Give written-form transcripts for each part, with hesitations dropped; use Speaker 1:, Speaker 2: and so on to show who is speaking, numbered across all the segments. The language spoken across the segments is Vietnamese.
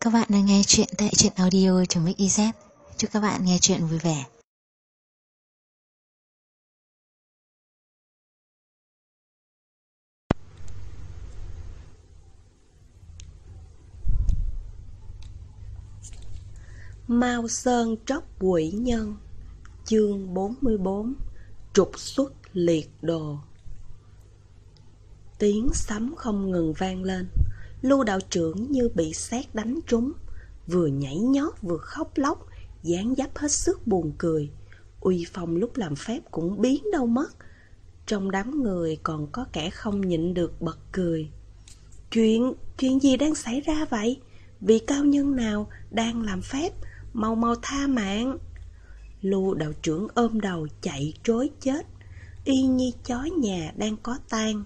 Speaker 1: Các bạn đang nghe chuyện tại truyện audio.mix.iz. Chúc các bạn nghe chuyện vui vẻ.
Speaker 2: Mao Sơn tróc quỷ nhân. Chương 44. Trục xuất liệt đồ. Tiếng sấm không ngừng vang lên. Lưu đạo trưởng như bị sét đánh trúng, vừa nhảy nhót vừa khóc lóc, dáng dấp hết sức buồn cười. Uy phong lúc làm phép cũng biến đâu mất. Trong đám người còn có kẻ không nhịn được bật cười. Chuyện gì đang xảy ra vậy? Vị cao nhân nào đang làm phép? Mau mau tha mạng. Lưu đạo trưởng ôm đầu chạy trối chết, y như chó nhà đang có tang.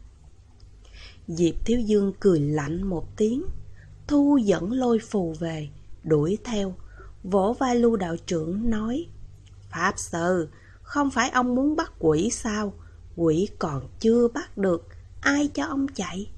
Speaker 2: Diệp Thiếu Dương cười lạnh một tiếng, thu dẫn lôi phù về, đuổi theo, vỗ vai Lưu đạo trưởng nói: Pháp sư, không phải ông muốn bắt quỷ sao? Quỷ còn chưa bắt được, ai cho ông chạy?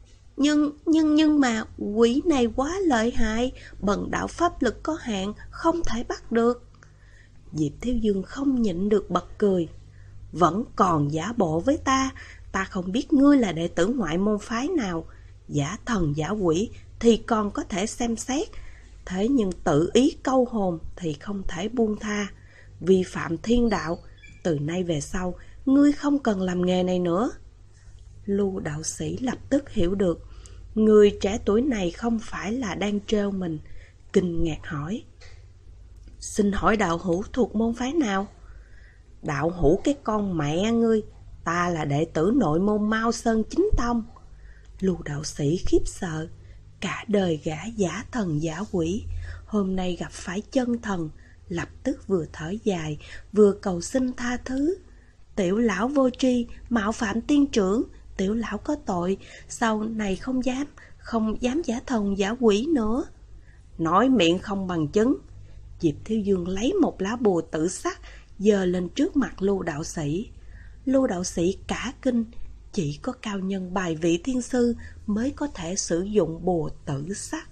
Speaker 2: Nhưng mà quỷ này quá lợi hại, bần đạo pháp lực có hạn, không thể bắt được. Diệp Thiếu Dương không nhịn được bật cười. Vẫn còn giả bộ với ta, ta không biết ngươi là đệ tử ngoại môn phái nào. Giả thần giả quỷ thì còn có thể xem xét, thế nhưng tự ý câu hồn thì không thể buông tha. Vi phạm thiên đạo, từ nay về sau ngươi không cần làm nghề này nữa. Lưu đạo sĩ lập tức hiểu được người trẻ tuổi này không phải là đang trêu mình, kinh ngạc hỏi: Xin hỏi đạo hữu thuộc môn phái nào? Đạo hữu cái con mẹ ngươi, ta là đệ tử nội môn Mao Sơn chính tông. Lưu đạo sĩ khiếp sợ, cả đời gã giả thần giả quỷ, hôm nay gặp phải chân thần, lập tức vừa thở dài vừa cầu xin tha thứ. Tiểu lão vô tri, mạo phạm tiên trưởng, tiểu lão có tội, sau này không dám giả thần giả quỷ nữa. Nói miệng không bằng chứng. Diệp Thiếu Dương lấy một lá bùa tử sắc giơ lên trước mặt Lưu đạo sĩ. Lưu đạo sĩ cả kinh, chỉ có cao nhân bài vị thiên sư mới có thể sử dụng bùa tử sắc.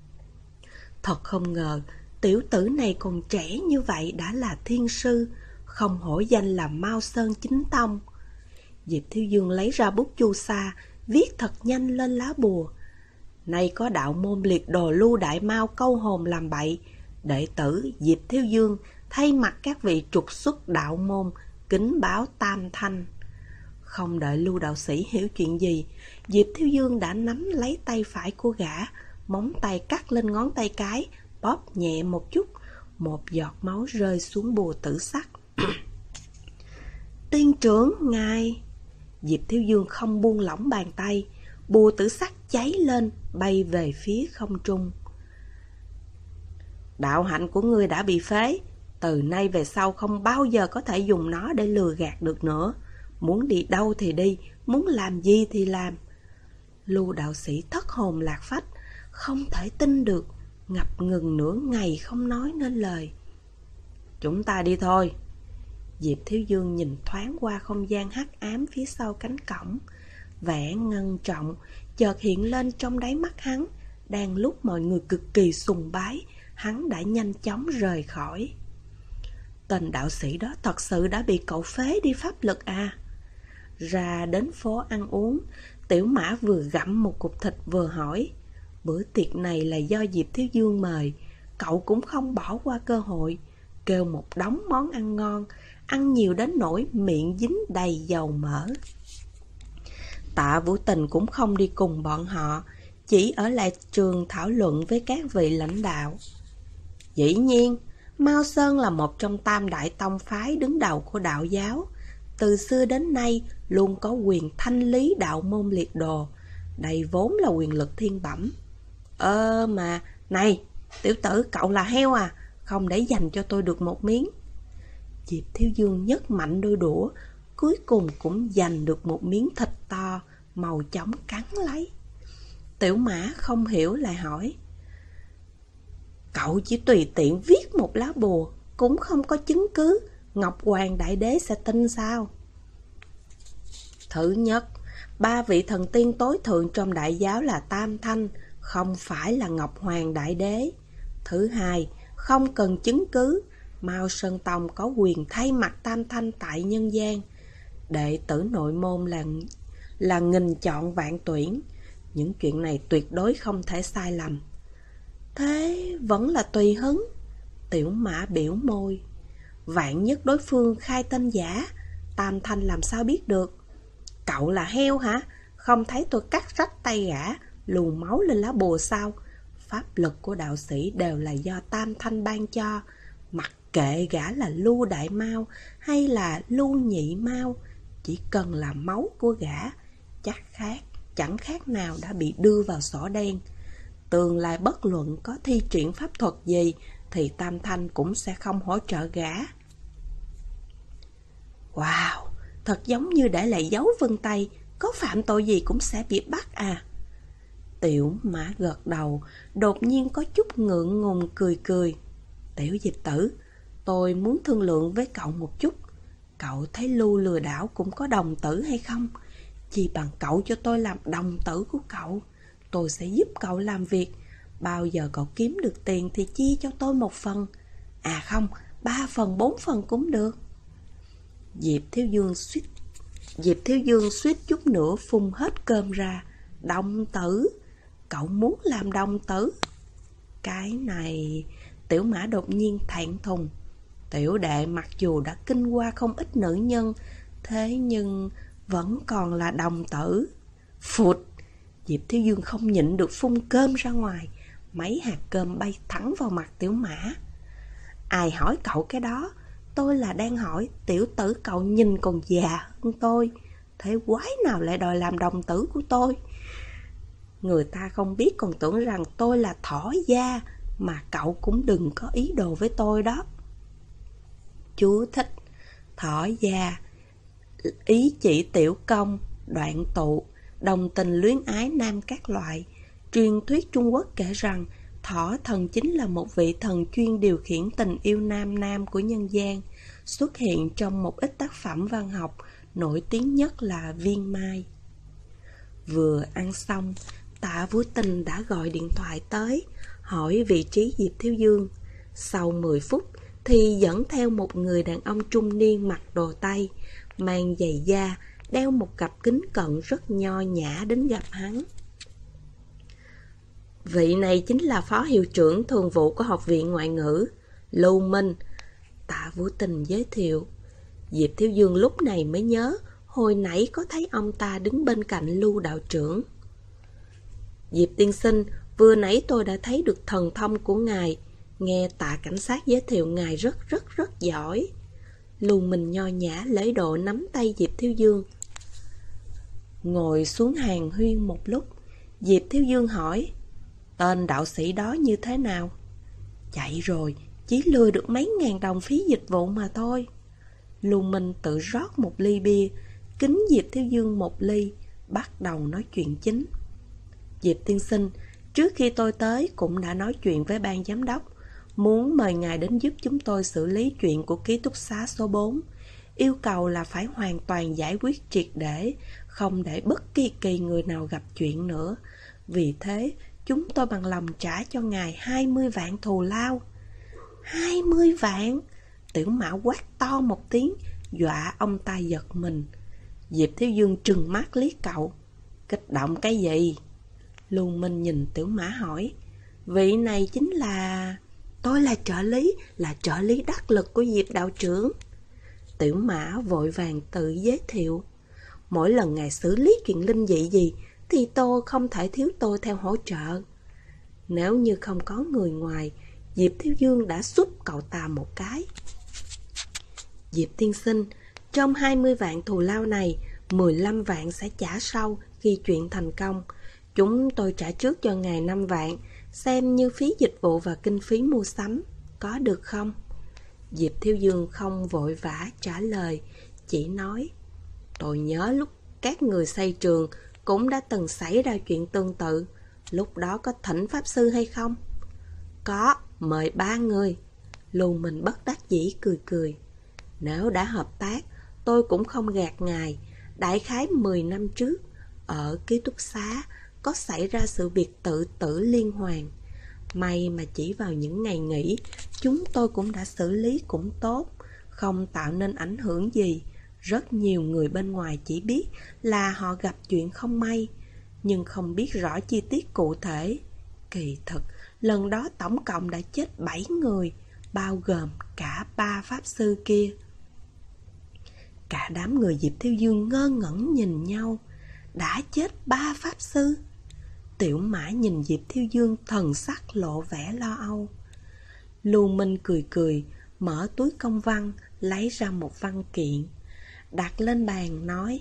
Speaker 2: Thật không ngờ, tiểu tử này còn trẻ như vậy đã là thiên sư, không hổ danh là Mao Sơn chính tông. Diệp Thiếu Dương lấy ra bút chu sa, viết thật nhanh lên lá bùa. Nay có đạo môn liệt đồ Lưu Đại Mao câu hồn làm bậy, đệ tử Diệp Thiếu Dương thay mặt các vị trục xuất đạo môn, kính báo tam thanh. Không đợi Lưu đạo sĩ hiểu chuyện gì, Diệp Thiếu Dương đã nắm lấy tay phải của gã, móng tay cắt lên ngón tay cái, bóp nhẹ một chút, một giọt máu rơi xuống bùa tử sắc. Tiên trưởng, ngài! Diệp Thiếu Dương không buông lỏng bàn tay, bùa tử sắc cháy lên, bay về phía không trung. Đạo hạnh của ngươi đã bị phế, từ nay về sau không bao giờ có thể dùng nó để lừa gạt được nữa. Muốn đi đâu thì đi, muốn làm gì thì làm. Lưu đạo sĩ thất hồn lạc phách, không thể tin được, ngập ngừng nửa ngày không nói nên lời. Chúng ta đi thôi. Diệp Thiếu Dương nhìn thoáng qua không gian hắc ám phía sau cánh cổng, vẻ ngân trọng chợt hiện lên trong đáy mắt hắn. Đang lúc mọi người cực kỳ sùng bái, hắn đã nhanh chóng rời khỏi. Tên đạo sĩ đó thật sự đã bị cậu phế đi pháp lực à? Ra đến phố ăn uống, Tiểu Mã vừa gặm một cục thịt vừa hỏi: Bữa tiệc này là do Diệp Thiếu Dương mời, cậu cũng không bỏ qua cơ hội, kêu một đống món ăn ngon, ăn nhiều đến nỗi miệng dính đầy dầu mỡ. Tạ Vũ Tình cũng không đi cùng bọn họ, chỉ ở lại trường thảo luận với các vị lãnh đạo. Dĩ nhiên, Mao Sơn là một trong tam đại tông phái đứng đầu của đạo giáo. Từ xưa đến nay luôn có quyền thanh lý đạo môn liệt đồ. Đây vốn là quyền lực thiên bẩm. Mà, này, tiểu tử cậu là heo à? Không để dành cho tôi được một miếng. Diệp Thiếu Dương nhấc mạnh đôi đũa, cuối cùng cũng giành được một miếng thịt to, màu chóng cắn lấy. Tiểu Mã không hiểu lại hỏi: Cậu chỉ tùy tiện viết một lá bùa, cũng không có chứng cứ, Ngọc Hoàng Đại Đế sẽ tin sao? Thứ nhất, 3 vị thần tiên tối thượng trong đại giáo là Tam Thanh, không phải là Ngọc Hoàng Đại Đế. Thứ hai, không cần chứng cứ, Mao Sơn Tông có quyền thay mặt Tam Thanh tại nhân gian. Đệ tử nội môn là nghìn chọn vạn tuyển. Những chuyện này tuyệt đối không thể sai lầm. Thế vẫn là tùy hứng. Tiểu Mã biểu môi. Vạn nhất đối phương khai tên giả, Tam Thanh làm sao biết được? Cậu là heo hả? Không thấy tôi cắt rách tay gã, luồn máu lên lá bùa sao? Pháp lực của đạo sĩ đều là do Tam Thanh ban cho. Mặc kệ gã là Lưu Đại Mao hay là Lưu Nhị Mao, chỉ cần là máu của gã, chẳng khác nào đã bị đưa vào sổ đen. Tương lai bất luận có thi triển pháp thuật gì thì Tam Thanh cũng sẽ không hỗ trợ gã. Wow, thật giống như để lại dấu vân tay, có phạm tội gì cũng sẽ bị bắt à? Tiểu Mã gật đầu, đột nhiên có chút ngượng ngùng cười cười. Tiểu Diệp Tử, tôi muốn thương lượng với cậu một chút. Cậu thấy Lưu lừa đảo cũng có đồng tử hay không? Chỉ bằng cậu cho tôi làm đồng tử của cậu, tôi sẽ giúp cậu làm việc. Bao giờ cậu kiếm được tiền thì chia cho tôi 1 phần. À không, 3 phần 4 phần cũng được. Diệp Thiếu Dương suýt chút nữa phun hết cơm ra. Đồng tử? Cậu muốn làm đồng tử? Cái này... Tiểu Mã đột nhiên thẹn thùng. Tiểu đệ mặc dù đã kinh qua không ít nữ nhân, thế nhưng vẫn còn là đồng tử. Phụt! Diệp Thiếu Dương không nhịn được phun cơm ra ngoài. Mấy hạt cơm bay thẳng vào mặt Tiểu Mã. Ai hỏi cậu cái đó? Tôi là đang hỏi tiểu tử cậu nhìn còn già hơn tôi, thế quái nào lại đòi làm đồng tử của tôi? Người ta không biết còn tưởng rằng tôi là thỏ gia, mà cậu cũng đừng có ý đồ với tôi đó. Chú thích: thỏ gia, ý chỉ tiểu công, đoạn tụ, đồng tình luyến ái nam các loại. Truyền thuyết Trung Quốc kể rằng thỏ thần chính là một vị thần chuyên điều khiển tình yêu nam của nhân gian, xuất hiện trong một ít tác phẩm văn học, nổi tiếng nhất là Viên Mai. Vừa ăn xong, Tạ Vũ Tình đã gọi điện thoại tới, hỏi vị trí Diệp Thiếu Dương. Sau 10 phút thì dẫn theo một người đàn ông trung niên mặc đồ Tây, mang giày da, đeo một cặp kính cận rất nho nhã đến gặp hắn. Vị này chính là phó hiệu trưởng thường vụ của Học viện Ngoại ngữ, Lưu Minh. Tạ Vũ Tình giới thiệu. Diệp Thiếu Dương lúc này mới nhớ, hồi nãy có thấy ông ta đứng bên cạnh Lưu đạo trưởng. Diệp tiên sinh, vừa nãy tôi đã thấy được thần thông của ngài, nghe Tạ cảnh sát giới thiệu ngài rất giỏi. Lưu Minh nho nhã lễ độ nắm tay Diệp Thiếu Dương. Ngồi xuống hàng huyên một lúc, Diệp Thiếu Dương hỏi, tên đạo sĩ đó như thế nào? Chạy rồi, chỉ lừa được mấy ngàn đồng phí dịch vụ mà thôi. Lưu Minh tự rót một ly bia, kính Diệp Thiếu Dương một ly, bắt đầu nói chuyện chính. Diệp tiên sinh, trước khi tôi tới cũng đã nói chuyện với ban giám đốc, muốn mời ngài đến giúp chúng tôi xử lý chuyện của ký túc xá số 4. Yêu cầu là phải hoàn toàn giải quyết triệt để, không để bất kỳ người nào gặp chuyện nữa. Vì thế, chúng tôi bằng lòng trả cho ngài 20 vạn thù lao. 20 vạn? Tiểu Mã quát to một tiếng, dọa ông ta giật mình. Diệp Thiếu Dương trừng mắt liếc cậu. Kích động cái gì? Lưu Minh nhìn Tiểu Mã hỏi. Vị này chính là... Tôi là trợ lý đắc lực của Diệp đạo trưởng. Tiểu Mã vội vàng tự giới thiệu. Mỗi lần ngài xử lý chuyện linh dị gì thì tôi không thể thiếu tôi theo hỗ trợ. Nếu như không có người ngoài, Diệp Thiếu Dương đã giúp cậu ta một cái. Diệp tiên sinh, trong 20 vạn thù lao này, 15 vạn sẽ trả sau khi chuyện thành công. Chúng tôi trả trước cho ngài 5 vạn, xem như phí dịch vụ và kinh phí mua sắm, có được không? Diệp Thiếu Dương không vội vã trả lời, chỉ nói, tôi nhớ lúc các người xây trường cũng đã từng xảy ra chuyện tương tự. Lúc đó có thỉnh pháp sư hay không? Có, mời 3 người. Lưu Minh bất đắc dĩ cười. Nếu đã hợp tác, tôi cũng không gạt ngài. Đại khái 10 năm trước, ở ký túc xá, có xảy ra sự việc tự tử liên hoàn. May mà chỉ vào những ngày nghỉ, chúng tôi cũng đã xử lý cũng tốt, không tạo nên ảnh hưởng gì. Rất nhiều người bên ngoài chỉ biết là họ gặp chuyện không may, nhưng không biết rõ chi tiết cụ thể. Kỳ thực, lần đó tổng cộng đã chết 7 người, bao gồm cả 3 pháp sư kia. Cả đám người Diệp Thiếu Dương ngơ ngẩn nhìn nhau. Đã chết 3 pháp sư? Tiểu Mã nhìn Diệp Thiếu Dương, thần sắc lộ vẻ lo âu. Lưu Minh cười cười, mở túi công văn, lấy ra một văn kiện, đặt lên bàn nói: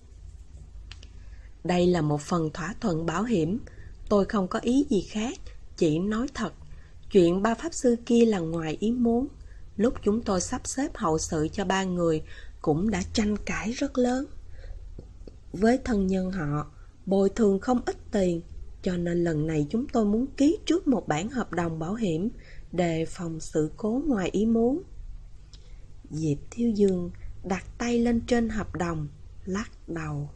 Speaker 2: đây là một phần thỏa thuận bảo hiểm, tôi không có ý gì khác, chỉ nói thật. Chuyện 3 pháp sư kia là ngoài ý muốn. Lúc chúng tôi sắp xếp hậu sự cho 3 người cũng đã tranh cãi rất lớn. Với thân nhân họ, bồi thường không ít tiền, cho nên lần này chúng tôi muốn ký trước một bản hợp đồng bảo hiểm, đề phòng sự cố ngoài ý muốn. Diệp Thiếu Dương đặt tay lên trên hợp đồng, lắc đầu.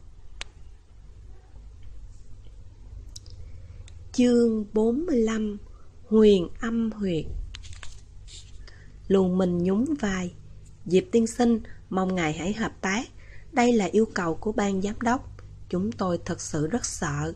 Speaker 2: Chương 45: Huyền âm huyệt. Lưu Minh nhún vai: Diệp tiên sinh, mong ngài hãy hợp tác. Đây là yêu cầu của ban giám đốc. Chúng tôi thật sự rất sợ.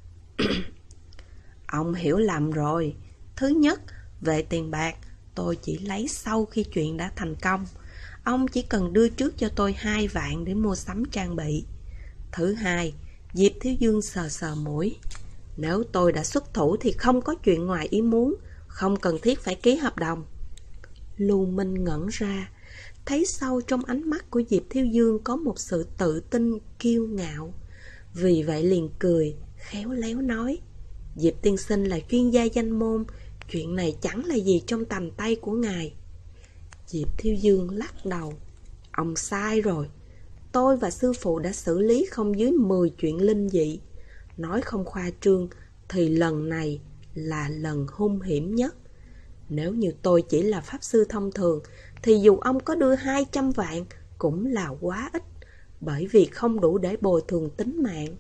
Speaker 2: Ông hiểu lầm rồi. Thứ nhất, về tiền bạc, tôi chỉ lấy sau khi chuyện đã thành công. Ông chỉ cần đưa trước cho tôi 2 vạn để mua sắm trang bị. Thứ hai, Diệp Thiếu Dương sờ sờ mũi. Nếu tôi đã xuất thủ thì không có chuyện ngoài ý muốn, không cần thiết phải ký hợp đồng. Lưu Minh ngẩn ra, thấy sâu trong ánh mắt của Diệp Thiếu Dương có một sự tự tin, kiêu ngạo. Vì vậy liền cười, khéo léo nói: Diệp tiên sinh là chuyên gia danh môn, chuyện này chẳng là gì trong tầm tay của ngài. Diệp Thiếu Dương lắc đầu: Ông sai rồi. Tôi và sư phụ đã xử lý không dưới 10 chuyện linh dị. Nói không khoa trương thì lần này là lần hung hiểm nhất. Nếu như tôi chỉ là pháp sư thông thường thì dù ông có đưa 200 vạn cũng là quá ít, bởi vì không đủ để bồi thường tính mạng.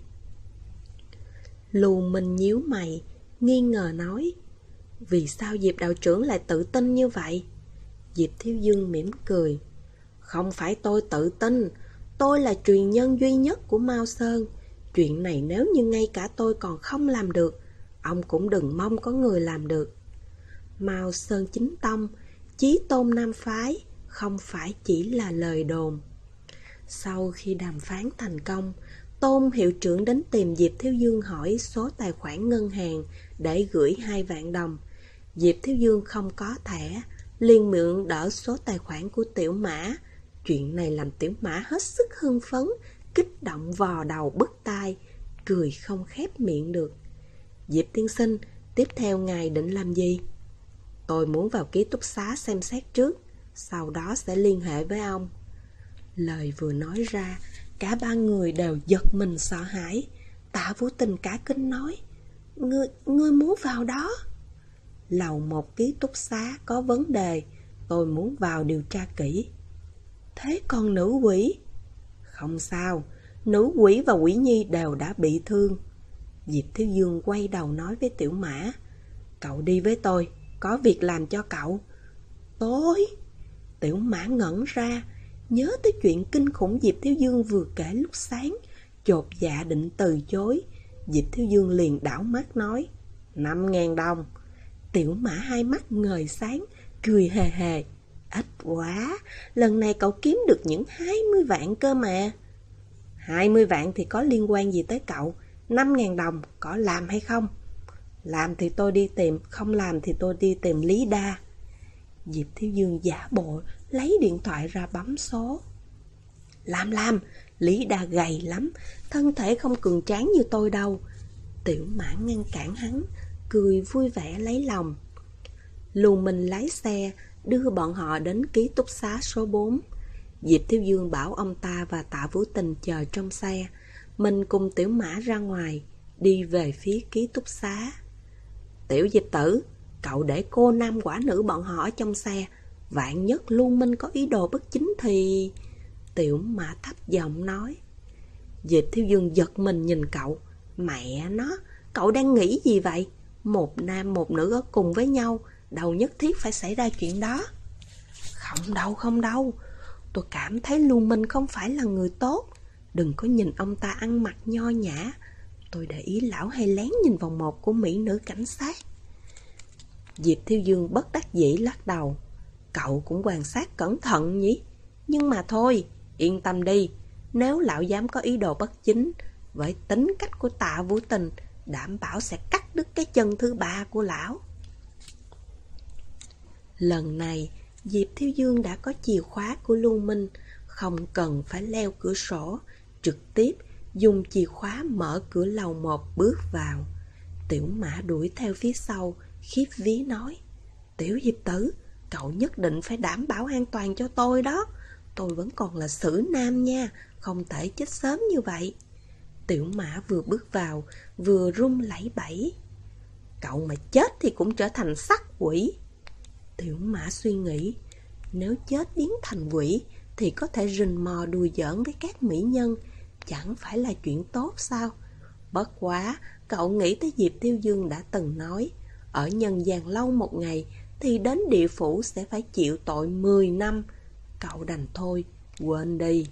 Speaker 2: Lưu Minh nhíu mày, nghi ngờ nói: Vì sao Diệp đạo trưởng lại tự tin như vậy? Diệp Thiếu Dương mỉm cười: Không phải tôi tự tin, tôi là truyền nhân duy nhất của Mao Sơn. Chuyện này nếu như ngay cả tôi còn không làm được, ông cũng đừng mong có người làm được. Mao Sơn chính tông, chí tôn nam phái, không phải chỉ là lời đồn. Sau khi đàm phán thành công, Tôn hiệu trưởng đến tìm Diệp Thiếu Dương hỏi số tài khoản ngân hàng để gửi 2 vạn đồng. Diệp Thiếu Dương không có thẻ, liền mượn đỡ số tài khoản của Tiểu Mã. Chuyện này làm Tiểu Mã hết sức hưng phấn, kích động vò đầu bứt tai, cười không khép miệng được. Diệp tiên sinh, tiếp theo ngài định làm gì? Tôi muốn vào ký túc xá xem xét trước, sau đó sẽ liên hệ với ông. Lời vừa nói ra, cả 3 người đều giật mình sợ hãi. Tạ Vũ Tình cả kinh nói: Ngươi muốn vào đó? Lầu 1 ký túc xá có vấn đề, tôi muốn vào điều tra kỹ. Thế còn nữ quỷ? Không sao, nữ quỷ và quỷ nhi đều đã bị thương. Diệp Thiếu Dương quay đầu nói với Tiểu Mã: Cậu đi với tôi, có việc làm cho cậu. Tôi? Tiểu Mã ngẩn ra, nhớ tới chuyện kinh khủng Diệp Thiếu Dương vừa kể lúc sáng, chột dạ định từ chối. Diệp Thiếu Dương liền đảo mắt nói: 5.000 đồng. Tiểu Mã hai mắt ngời sáng, cười hề hề: Ít quá, lần này cậu kiếm được những 20 vạn cơ mà. 20 vạn thì có liên quan gì tới cậu? 5.000 đồng có làm hay không? Làm thì tôi đi tìm, không làm thì tôi đi tìm Lý Đa. Diệp Thiếu Dương giả bộ lấy điện thoại ra bấm số. Làm, Lý Đa gầy lắm, thân thể không cường tráng như tôi đâu. Tiểu Mã ngăn cản hắn, cười vui vẻ lấy lòng. Lưu Minh lái xe đưa bọn họ đến ký túc xá số 4. Diệp Thiếu Dương bảo ông ta và Tạ Vũ Tình chờ trong xe, mình cùng Tiểu Mã ra ngoài, đi về phía ký túc xá. Tiểu Diệp tử, cậu để cô nam quả nữ bọn họ ở trong xe, vạn nhất Lưu Minh có ý đồ bất chính thì... Tiểu Mã thấp giọng nói. Diệp Thiếu Dương giật mình nhìn cậu. Mẹ nó, cậu đang nghĩ gì vậy? Một nam một nữ ở cùng với nhau, đâu nhất thiết phải xảy ra chuyện đó. Không đâu. Tôi cảm thấy Lưu Minh không phải là người tốt. Đừng có nhìn ông ta ăn mặc nho nhã. Tôi để ý lão hay lén nhìn vòng một của mỹ nữ cảnh sát. Diệp Thiếu Dương bất đắc dĩ lắc đầu. Cậu cũng quan sát cẩn thận nhỉ? Nhưng mà thôi, yên tâm đi. Nếu lão dám có ý đồ bất chính, với tính cách của Tạ Vũ Tình, đảm bảo sẽ cắt đứt cái chân thứ ba của lão. Lần này, Diệp Thiếu Dương đã có chìa khóa của Lưu Minh, không cần phải leo cửa sổ, trực tiếp dùng chìa khóa mở cửa lầu 1 bước vào. Tiểu Mã đuổi theo phía sau, khiếp vía nói: Tiểu Diệp tử, cậu nhất định phải đảm bảo an toàn cho tôi đó. Tôi vẫn còn là xử nam nha, không thể chết sớm như vậy. Tiểu Mã vừa bước vào, vừa run lẩy bẩy. Cậu mà chết thì cũng trở thành sắc quỷ. Tiểu Mã suy nghĩ, nếu chết biến thành quỷ thì có thể rình mò đùa giỡn với các mỹ nhân, chẳng phải là chuyện tốt sao? Bất quá, cậu nghĩ tới Diệp Thiếu Dương đã từng nói, ở nhân gian lâu một ngày thì đến địa phủ sẽ phải chịu tội 10 năm. Cậu đành thôi, quên đi.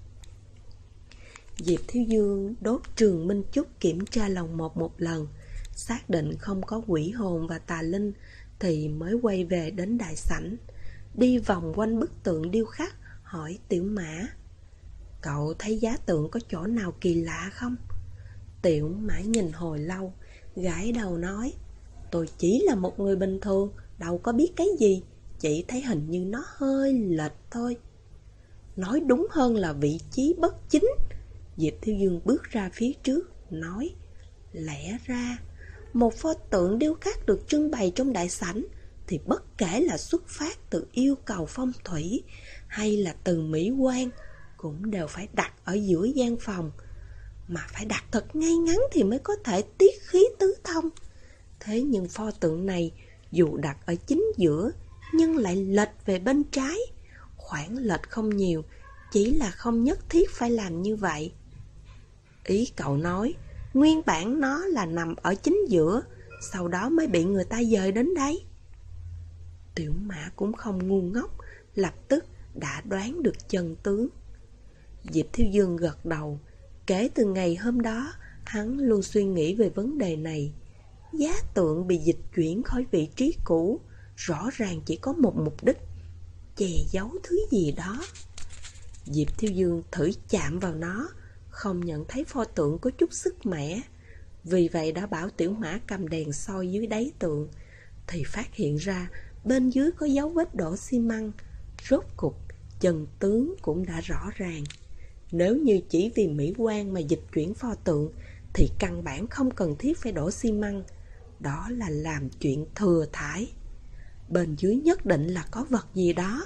Speaker 2: Diệp Thiếu Dương đốt trường minh chúc kiểm tra lầu 1 một lần, xác định không có quỷ hồn và tà linh thì mới quay về đến đại sảnh. Đi vòng quanh bức tượng điêu khắc, hỏi Tiểu Mã: Cậu thấy giá tượng có chỗ nào kỳ lạ không? Tiểu Mã nhìn hồi lâu, gãi đầu nói: Tôi chỉ là một người bình thường, đâu có biết cái gì, chỉ thấy hình như nó hơi lệch thôi. Nói đúng hơn là vị trí bất chính. Diệp Thiếu Dương bước ra phía trước, nói: Lẽ ra, một pho tượng điêu khắc được trưng bày trong đại sảnh thì bất kể là xuất phát từ yêu cầu phong thủy hay là từ mỹ quan, cũng đều phải đặt ở giữa gian phòng, mà phải đặt thật ngay ngắn thì mới có thể tiết khí tứ thông. Thế nhưng pho tượng này dù đặt ở chính giữa nhưng lại lệch về bên trái. Khoảng lệch không nhiều, chỉ là không nhất thiết phải làm như vậy. Ý cậu nói, nguyên bản nó là nằm ở chính giữa, sau đó mới bị người ta dời đến đấy. Tiểu Mã cũng không ngu ngốc, lập tức đã đoán được chân tướng. Diệp Thiếu Dương gật đầu. Kể từ ngày hôm đó, hắn luôn suy nghĩ về vấn đề này. Giá tượng bị dịch chuyển khỏi vị trí cũ, rõ ràng chỉ có một mục đích: che giấu thứ gì đó. Diệp Thiếu Dương thử chạm vào nó, không nhận thấy pho tượng có chút sức mẻ. Vì vậy đã bảo Tiểu Mã cầm đèn soi dưới đáy tượng, thì phát hiện ra bên dưới có dấu vết đổ xi măng. Rốt cục chân tướng cũng đã rõ ràng. Nếu như chỉ vì mỹ quan mà dịch chuyển pho tượng thì căn bản không cần thiết phải đổ xi măng. Đó là làm chuyện thừa thãi. Bên dưới nhất định là có vật gì đó.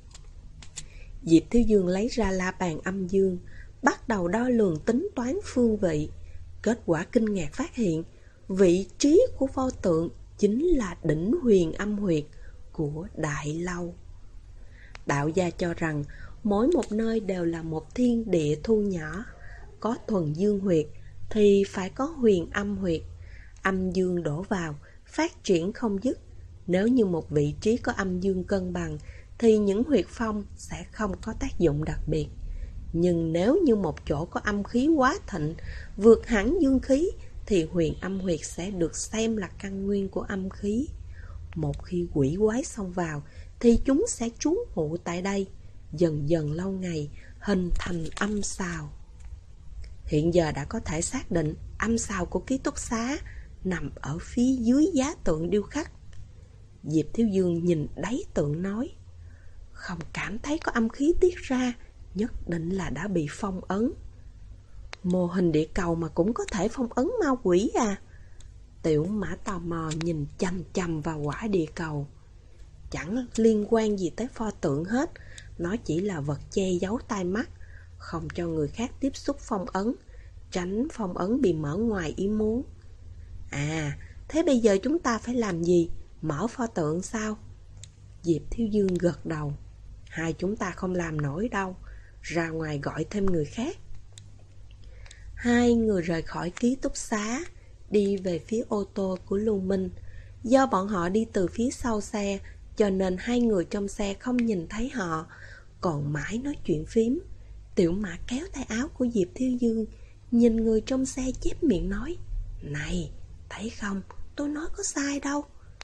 Speaker 2: Diệp Thiếu Dương lấy ra la bàn âm dương, bắt đầu đo lường tính toán phương vị. Kết quả kinh ngạc phát hiện, vị trí của pho tượng chính là đỉnh Huyền Âm huyệt của Đại Lâu. Đạo gia cho rằng mỗi một nơi đều là một thiên địa thu nhỏ. Có thuần dương huyệt thì phải có huyền âm huyệt. Âm dương đổ vào, phát triển không dứt. Nếu như một vị trí có âm dương cân bằng thì những huyệt phong sẽ không có tác dụng đặc biệt. Nhưng nếu như một chỗ có âm khí quá thịnh, vượt hẳn dương khí, thì huyền âm huyệt sẽ được xem là căn nguyên của âm khí. Một khi quỷ quái xông vào thì chúng sẽ trú ngụ tại đây, dần dần lâu ngày hình thành âm sào. Hiện giờ đã có thể xác định âm sào của ký túc xá nằm ở phía dưới giá tượng điêu khắc. Diệp Thiếu Dương nhìn đáy tượng nói: Không cảm thấy có âm khí tiết ra, nhất định là đã bị phong ấn. Mô hình địa cầu mà cũng có thể phong ấn ma quỷ à? Tiểu Mã tò mò nhìn chằm chằm vào quả địa cầu. Chẳng liên quan gì tới pho tượng hết. Nó chỉ là vật che giấu tai mắt, không cho người khác tiếp xúc phong ấn, tránh phong ấn bị mở ngoài ý muốn. À, thế bây giờ chúng ta phải làm gì? Mở pho tượng sao? Diệp Thiếu Dương gật đầu. Hai chúng ta không làm nổi đâu, ra ngoài gọi thêm người khác. Hai người rời khỏi ký túc xá, đi về phía ô tô của Lưu Minh. Do bọn họ đi từ phía sau xe, cho nên hai người trong xe không nhìn thấy họ, còn mãi nói chuyện phím. Tiểu Mã kéo tay áo của Diệp Thiếu Dương, nhìn người trong xe chép miệng nói: "Này, thấy không, tôi nói có sai đâu."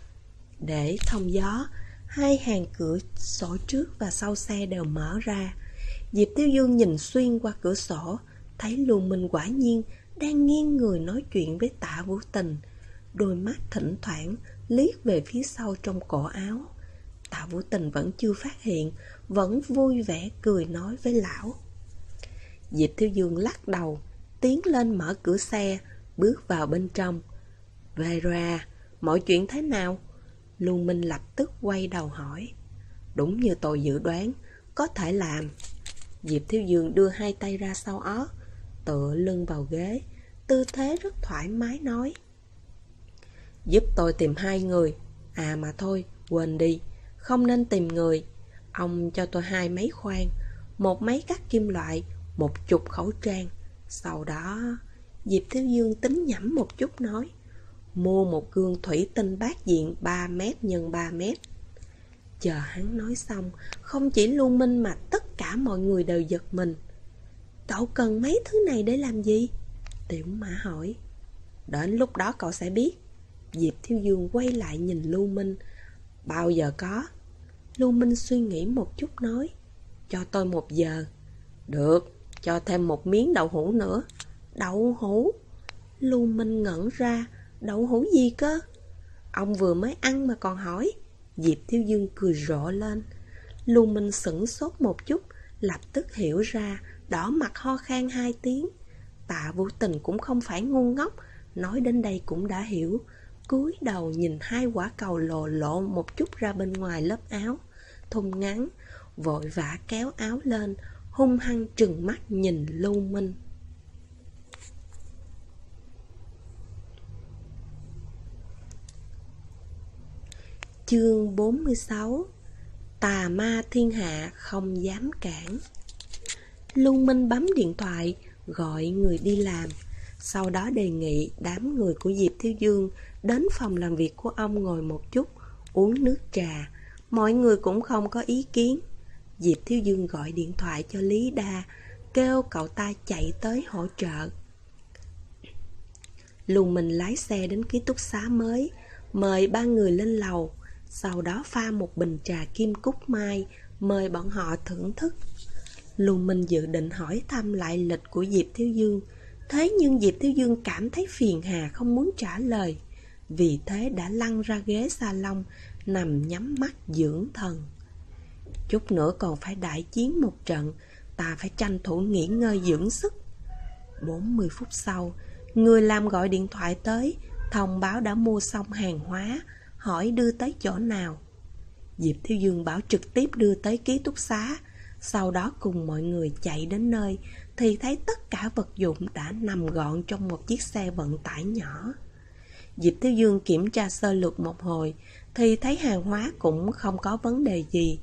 Speaker 2: Để thông gió, hai hàng cửa sổ trước và sau xe đều mở ra. Diệp Thiếu Dương nhìn xuyên qua cửa sổ, thấy Lưu Minh quả nhiên đang nghiêng người nói chuyện với Tạ Vũ Tình, đôi mắt thỉnh thoảng liếc về phía sau trong cổ áo. Tạ Vũ Tình vẫn chưa phát hiện, vẫn vui vẻ cười nói với lão. Diệp Thiếu Dương lắc đầu, tiến lên mở cửa xe, bước vào bên trong. "Vera, mọi chuyện thế nào?" Lưu Minh lập tức quay đầu hỏi. "Đúng như tôi dự đoán, có thể làm." Diệp Thiếu Dương đưa hai tay ra sau ó, tựa lưng vào ghế, tư thế rất thoải mái nói: "Giúp tôi tìm hai người. À mà thôi, quên đi, không nên tìm người. Ông cho tôi 2 máy khoan, 1 máy cắt kim loại, 10 khẩu trang. Sau đó..." Diệp Thiếu Dương tính nhẩm một chút nói: "Mua một gương thủy tinh bát diện 3m x 3m." Chờ hắn nói xong, không chỉ Lưu Minh mà tất cả mọi người đều giật mình. "Cậu cần mấy thứ này để làm gì?" Tiểu Mã hỏi. "Đến lúc đó cậu sẽ biết." Diệp Thiếu Dương quay lại nhìn Lưu Minh. "Bao giờ có?" Lưu Minh suy nghĩ một chút nói: "Cho tôi 1 giờ." "Được, cho thêm 1 miếng đậu hũ nữa." "Đậu hũ?" Lưu Minh ngẩn ra. "Đậu hũ gì cơ?" "Ông vừa mới ăn mà còn hỏi." Diệp Thiếu Dương cười rộ lên. Lưu Minh sửng sốt một chút, lập tức hiểu ra, đỏ mặt ho khan 2 tiếng. Tạ Vũ Tình cũng không phải ngu ngốc, nói đến đây cũng đã hiểu, cúi đầu nhìn 2 quả cầu lồ lộ một chút ra bên ngoài lớp áo thun ngắn, vội vã kéo áo lên, hung hăng trừng mắt nhìn Lưu Minh. Chương 46. Tà ma thiên hạ không dám cản. Lưu Minh bấm điện thoại gọi người đi làm, sau đó đề nghị đám người của Diệp Thiếu Dương đến phòng làm việc của ông ngồi một chút, uống nước trà. Mọi người cũng không có ý kiến. Diệp Thiếu Dương gọi điện thoại cho Lý Đa, kêu cậu ta chạy tới hỗ trợ. Lưu Minh lái xe đến ký túc xá mới, mời 3 người lên lầu, sau đó pha một bình trà kim cúc mai, mời bọn họ thưởng thức. Lưu Minh dự định hỏi thăm lại lịch của Diệp Thiếu Dương, thế nhưng Diệp Thiếu Dương cảm thấy phiền hà không muốn trả lời, vì thế đã lăn ra ghế salon, nằm nhắm mắt dưỡng thần. Chút nữa còn phải đại chiến một trận, ta phải tranh thủ nghỉ ngơi dưỡng sức. 40 phút sau, người làm gọi điện thoại tới, thông báo đã mua xong hàng hóa, hỏi đưa tới chỗ nào. Diệp Thiếu Dương bảo trực tiếp đưa tới ký túc xá, sau đó cùng mọi người chạy đến nơi, thì thấy tất cả vật dụng đã nằm gọn trong một chiếc xe vận tải nhỏ. Diệp Thiếu Dương kiểm tra sơ lược một hồi, thì thấy hàng hóa cũng không có vấn đề gì.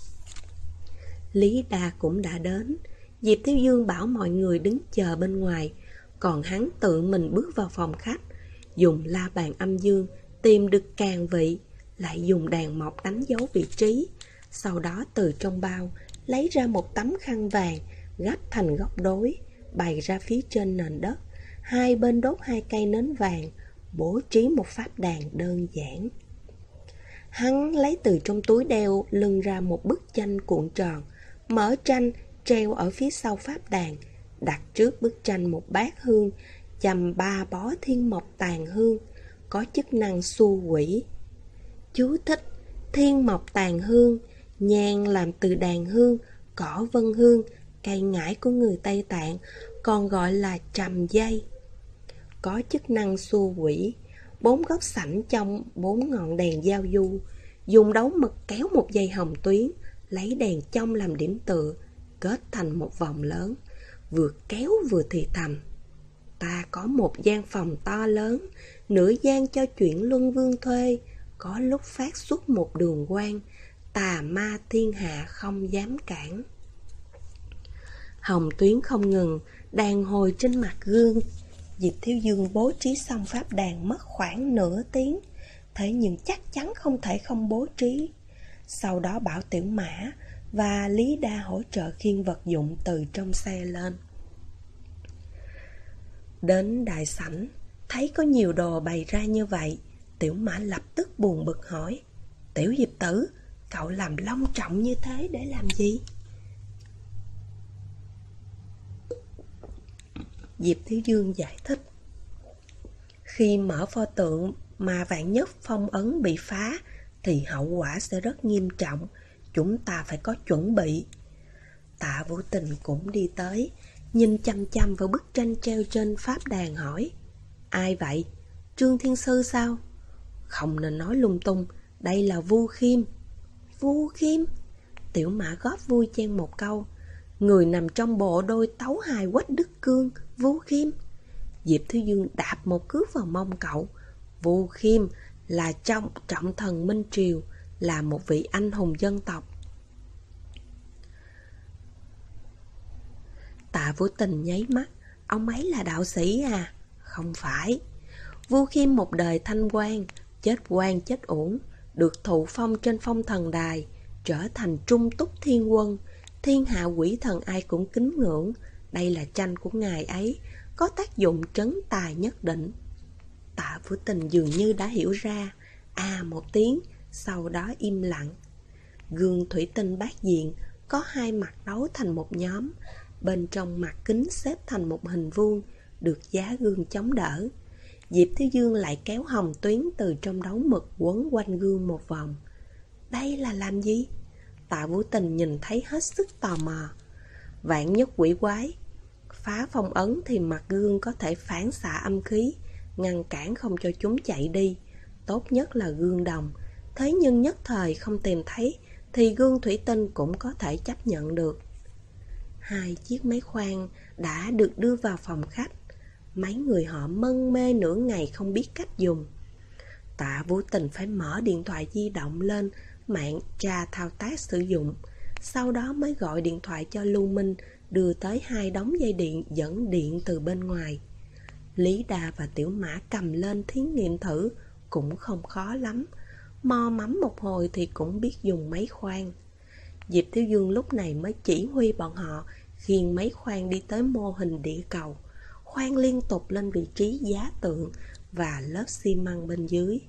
Speaker 2: Lý Đa cũng đã đến. Diệp Thiếu Dương bảo mọi người đứng chờ bên ngoài, còn hắn tự mình bước vào phòng khách, dùng la bàn âm dương tìm được càng vị, lại dùng đàn mộc đánh dấu vị trí. Sau đó từ trong bao lấy ra một tấm khăn vàng, gấp thành góc đối, bày ra phía trên nền đất, hai bên đốt 2 cây nến vàng, bố trí một pháp đàn đơn giản. Hắn lấy từ trong túi đeo lưng ra một bức tranh cuộn tròn, mở tranh treo ở phía sau pháp đàn, đặt trước bức tranh một bát hương, chầm 3 bó thiên mộc tàn hương, có chức năng xua quỷ. Chú thích: thiên mộc tàn hương, nhang làm từ đàn hương, cỏ vân hương, cây ngải của người Tây Tạng, còn gọi là trầm dây. Có chức năng xua quỷ. 4 góc sảnh trong 4 ngọn đèn giao du, dùng đấu mực kéo một dây hồng tuyến, lấy đèn trong làm điểm tựa, kết thành một vòng lớn, vừa kéo vừa thì thầm: ta có một gian phòng to lớn, nửa gian cho chuyện luân vương thuê, có lúc phát xuất một đường quang, tà ma thiên hạ không dám cản. Hồng tuyến không ngừng đàn hồi trên mặt gương. Diệp Thiếu Dương bố trí xong pháp đàn mất khoảng nửa tiếng, thế nhưng chắc chắn không thể không bố trí. Sau đó bảo Tiểu Mã và Lý Đa hỗ trợ khiêng vật dụng từ trong xe lên. Đến đại sảnh, thấy có nhiều đồ bày ra như vậy, Tiểu Mã lập tức buồn bực hỏi: Tiểu Diệp tử, cậu làm long trọng như thế để làm gì? Diệp Thiếu Dương giải thích: khi mở pho tượng mà vạn nhất phong ấn bị phá thì hậu quả sẽ rất nghiêm trọng, chúng ta phải có chuẩn bị. Tạ Vũ Tình cũng đi tới, nhìn chăm chăm vào bức tranh treo trên pháp đàn hỏi: ai vậy? Trương Thiên Sư sao? Không nên nói lung tung, đây là Vu Khiêm. Vu Khiêm? Tiểu Mã góp vui chen một câu: người nằm trong bộ đôi tấu hài Quách Đức Cương, Vu Khiêm. Diệp Thiếu Dương đạp một cước vào mông cậu. Vu Khiêm là trọng thần Minh Triều, là một vị anh hùng dân tộc. Tạ Vũ Tình nháy mắt: ông ấy là đạo sĩ à? Không phải. Vu Khiêm một đời thanh quan, chết oan chết uổng, được thụ phong trên phong thần đài, trở thành trung túc thiên quân, thiên hạ quỷ thần ai cũng kính ngưỡng. Đây là tranh của ngài ấy, có tác dụng trấn tài nhất định. Tạ Vũ Tình dường như đã hiểu ra, một tiếng, sau đó im lặng. Gương thủy tinh bát diện có hai mặt đấu thành một nhóm, bên trong mặt kính xếp thành một hình vuông, được giá gương chống đỡ. Diệp Thiếu Dương lại kéo hồng tuyến từ trong đấu mực quấn quanh gương một vòng. Đây là làm gì? Tạ Vũ Tình nhìn thấy hết sức tò mò. Vạn nhất quỷ quái phá phong ấn thì mặt gương có thể phản xạ âm khí, ngăn cản không cho chúng chạy đi. Tốt nhất là gương đồng, thế nhưng nhất thời không tìm thấy thì gương thủy tinh cũng có thể chấp nhận được. Hai chiếc máy khoan đã được đưa vào phòng khách. Mấy người họ mân mê nửa ngày không biết cách dùng. Tạ Vũ Tình phải mở điện thoại di động lên mạng tra thao tác sử dụng, sau đó mới gọi điện thoại cho Lưu Minh đưa tới hai đống dây điện dẫn điện từ bên ngoài. Lý Đà và Tiểu Mã cầm lên thí nghiệm thử, cũng không khó lắm. Mò mẫm một hồi thì cũng biết dùng máy khoan. Diệp Thiếu Dương lúc này mới chỉ huy bọn họ khiêng máy khoan đi tới mô hình địa cầu, khoan liên tục lên vị trí giá tượng và lớp xi măng bên dưới.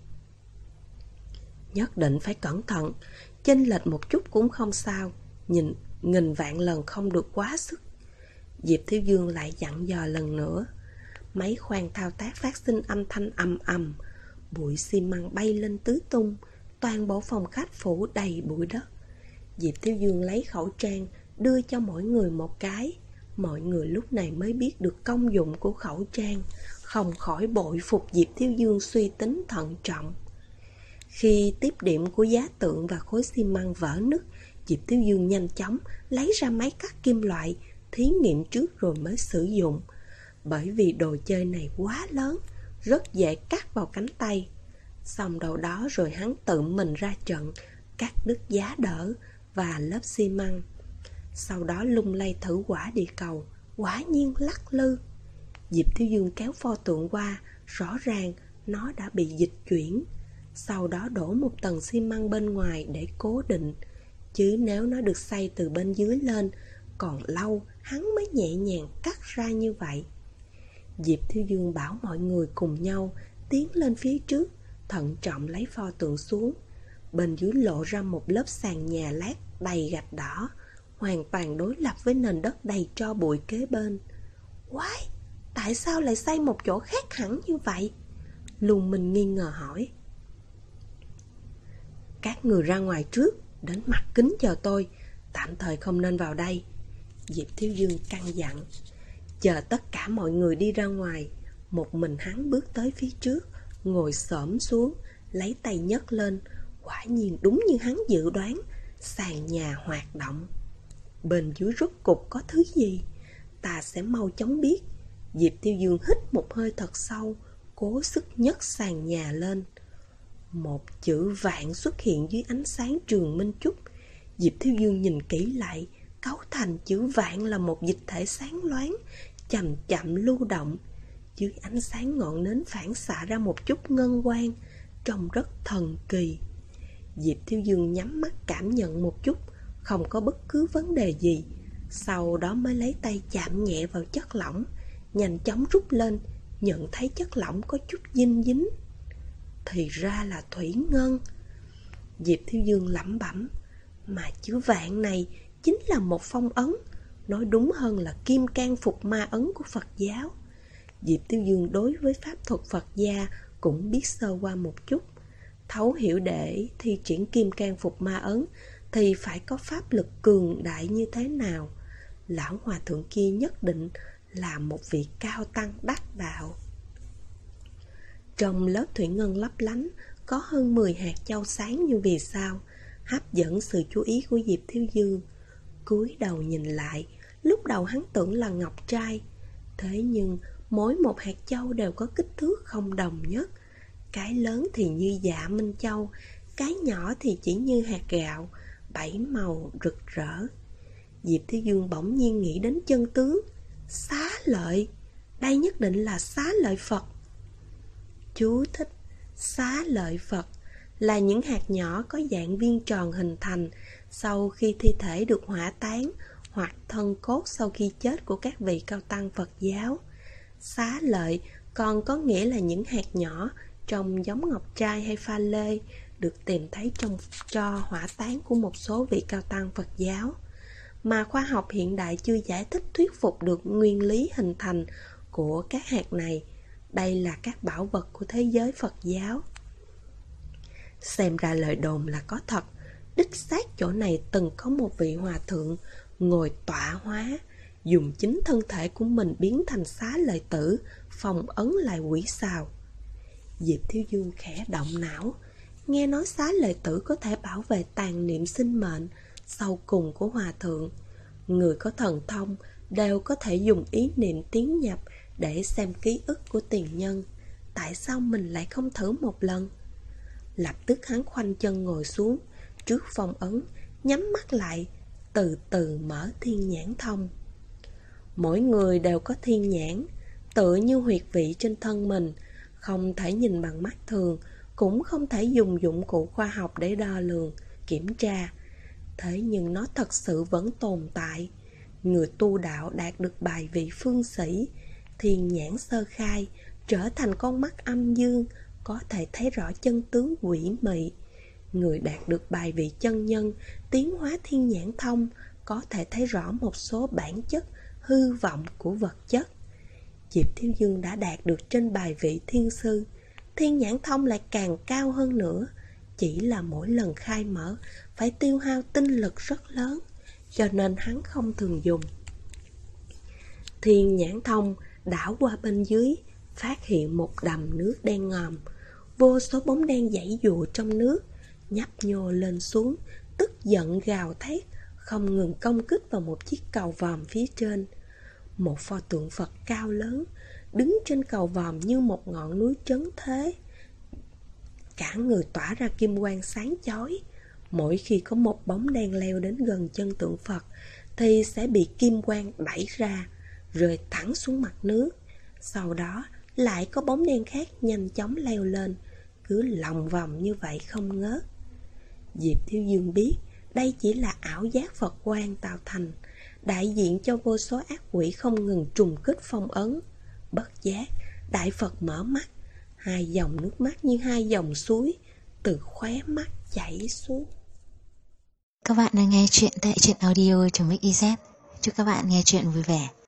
Speaker 2: Nhất định phải cẩn thận, chênh lệch một chút cũng không sao, nghìn vạn lần không được quá sức. Diệp Thiếu Dương lại dặn dò lần nữa. Máy khoan thao tác phát sinh âm thanh ầm ầm, bụi xi măng bay lên tứ tung, toàn bộ phòng khách phủ đầy bụi đất. Diệp Thiếu Dương lấy khẩu trang đưa cho mỗi người một cái. Mọi người lúc này mới biết được công dụng của khẩu trang, không khỏi bội phục Diệp Thiếu Dương suy tính thận trọng. Khi tiếp điểm của giá tượng và khối xi măng vỡ nứt, Diệp Thiếu Dương nhanh chóng lấy ra máy cắt kim loại, thí nghiệm trước rồi mới sử dụng. Bởi vì đồ chơi này quá lớn, rất dễ cắt vào cánh tay. Xong đầu đó rồi hắn tự mình ra trận, cắt đứt giá đỡ và lớp xi măng. Sau đó lung lay thử quả địa cầu, quả nhiên lắc lư. Diệp Thiếu Dương kéo pho tượng qua, rõ ràng nó đã bị dịch chuyển. Sau đó đổ một tầng xi măng bên ngoài để cố định. Chứ nếu nó được xây từ bên dưới lên, còn lâu hắn mới nhẹ nhàng cắt ra như vậy. Diệp Thiếu Dương bảo mọi người cùng nhau tiến lên phía trước, thận trọng lấy pho tượng xuống. Bên dưới lộ ra một lớp sàn nhà lát đầy gạch đỏ, hoàn toàn đối lập với nền đất đầy tro bụi kế bên. Quái, tại sao lại xây một chỗ khác hẳn như vậy? Lưu Minh nghi ngờ hỏi. Các người ra ngoài trước, đến mặt kính chờ tôi, tạm thời không nên vào đây. Diệp Thiếu Dương căn dặn. Chờ tất cả mọi người đi ra ngoài, một mình hắn bước tới phía trước, ngồi xổm xuống, lấy tay nhấc lên. Quả nhiên đúng như hắn dự đoán, sàn nhà hoạt động. Bên dưới rốt cục có thứ gì? Ta sẽ mau chóng biết. Diệp Tiêu Dương hít một hơi thật sâu, cố sức nhấc sàn nhà lên. Một chữ vạn xuất hiện dưới ánh sáng trường minh trúc. Diệp Thiếu Dương nhìn kỹ lại, cấu thành chữ vạn là một dịch thể sáng loáng, chậm chậm lưu động. Dưới ánh sáng ngọn nến phản xạ ra một chút ngân quang, trông rất thần kỳ. Diệp Thiếu Dương nhắm mắt cảm nhận một chút, không có bất cứ vấn đề gì. Sau đó mới lấy tay chạm nhẹ vào chất lỏng, nhanh chóng rút lên, nhận thấy chất lỏng có chút dinh dính. Thì ra là thủy ngân. Diệp Thiếu Dương lẩm bẩm, mà chữ vạn này chính là một phong ấn, nói đúng hơn là kim cang phục ma ấn của Phật giáo. Diệp Thiếu Dương đối với pháp thuật Phật gia cũng biết sơ qua một chút. Thấu hiểu để thi triển kim cang phục ma ấn thì phải có pháp lực cường đại như thế nào. Lão hòa thượng kia nhất định là một vị cao tăng đắc đạo. Trong lớp thủy ngân lấp lánh có hơn 10 hạt châu sáng như vì sao, hấp dẫn sự chú ý của Diệp Thiếu Dương. Cúi đầu nhìn lại, lúc đầu hắn tưởng là ngọc trai, thế nhưng mỗi một hạt châu đều có kích thước không đồng nhất. Cái lớn thì như dạ minh châu, cái nhỏ thì chỉ như hạt gạo, 7 màu rực rỡ. Diệp Thiếu Dương bỗng nhiên nghĩ đến chân tướng. Xá lợi, đây nhất định là xá lợi Phật. Chú thích: xá lợi Phật là những hạt nhỏ có dạng viên tròn hình thành sau khi thi thể được hỏa táng hoặc thân cốt sau khi chết của các vị cao tăng Phật giáo. Xá lợi còn có nghĩa là những hạt nhỏ trông giống ngọc trai hay pha lê được tìm thấy trong tro hỏa táng của một số vị cao tăng Phật giáo, mà khoa học hiện đại chưa giải thích thuyết phục được nguyên lý hình thành của các hạt này. Đây là các bảo vật của thế giới Phật giáo. Xem ra lời đồn là có thật. Đích xác chỗ này từng có một vị hòa thượng ngồi tọa hóa, dùng chính thân thể của mình biến thành xá lợi tử, phong ấn lại quỷ sào. Diệp Thiếu Dương khẽ động não. Nghe nói xá lợi tử có thể bảo vệ tàn niệm sinh mệnh sau cùng của hòa thượng. Người có thần thông đều có thể dùng ý niệm tiến nhập để xem ký ức của tiền nhân. Tại sao mình lại không thử một lần? Lập tức hắn khoanh chân ngồi xuống trước phong ấn, nhắm mắt lại, từ từ mở thiên nhãn thông. Mỗi người đều có thiên nhãn, tựa như huyệt vị trên thân mình, không thể nhìn bằng mắt thường, cũng không thể dùng dụng cụ khoa học để đo lường, kiểm tra. Thế nhưng nó thật sự vẫn tồn tại. Người tu đạo đạt được bài vị phương sĩ, thiên nhãn sơ khai, trở thành con mắt âm dương, có thể thấy rõ chân tướng quỷ mị. Người đạt được bài vị chân nhân, tiến hóa thiên nhãn thông, có thể thấy rõ một số bản chất hư vọng của vật chất. Diệp Thiếu Dương đã đạt được trên bài vị thiên sư. Thiên nhãn thông lại càng cao hơn nữa, chỉ là mỗi lần khai mở phải tiêu hao tinh lực rất lớn, cho nên hắn không thường dùng. Thiên nhãn thông đảo qua bên dưới, phát hiện một đầm nước đen ngòm. Vô số bóng đen giãy giụa trong nước, nhấp nhô lên xuống, tức giận gào thét, không ngừng công kích vào một chiếc cầu vòm phía trên. Một pho tượng Phật cao lớn đứng trên cầu vòm như một ngọn núi trấn thế, cả người tỏa ra kim quang sáng chói. Mỗi khi có một bóng đen leo đến gần chân tượng Phật thì sẽ bị kim quang đẩy ra, rơi thẳng xuống mặt nước. Sau đó lại có bóng đen khác nhanh chóng leo lên, cứ lòng vòng như vậy không ngớt. Diệp Thiếu Dương biết đây chỉ là ảo giác Phật quang tạo thành, đại diện cho vô số ác quỷ không ngừng trùng kích phong ấn. Bất giác, Đại Phật mở mắt, hai dòng nước mắt như hai dòng suối từ khóe mắt chảy xuống.
Speaker 1: Các bạn đang nghe chuyện tại truyện audio.mix.iz. Chúc các bạn nghe chuyện vui vẻ.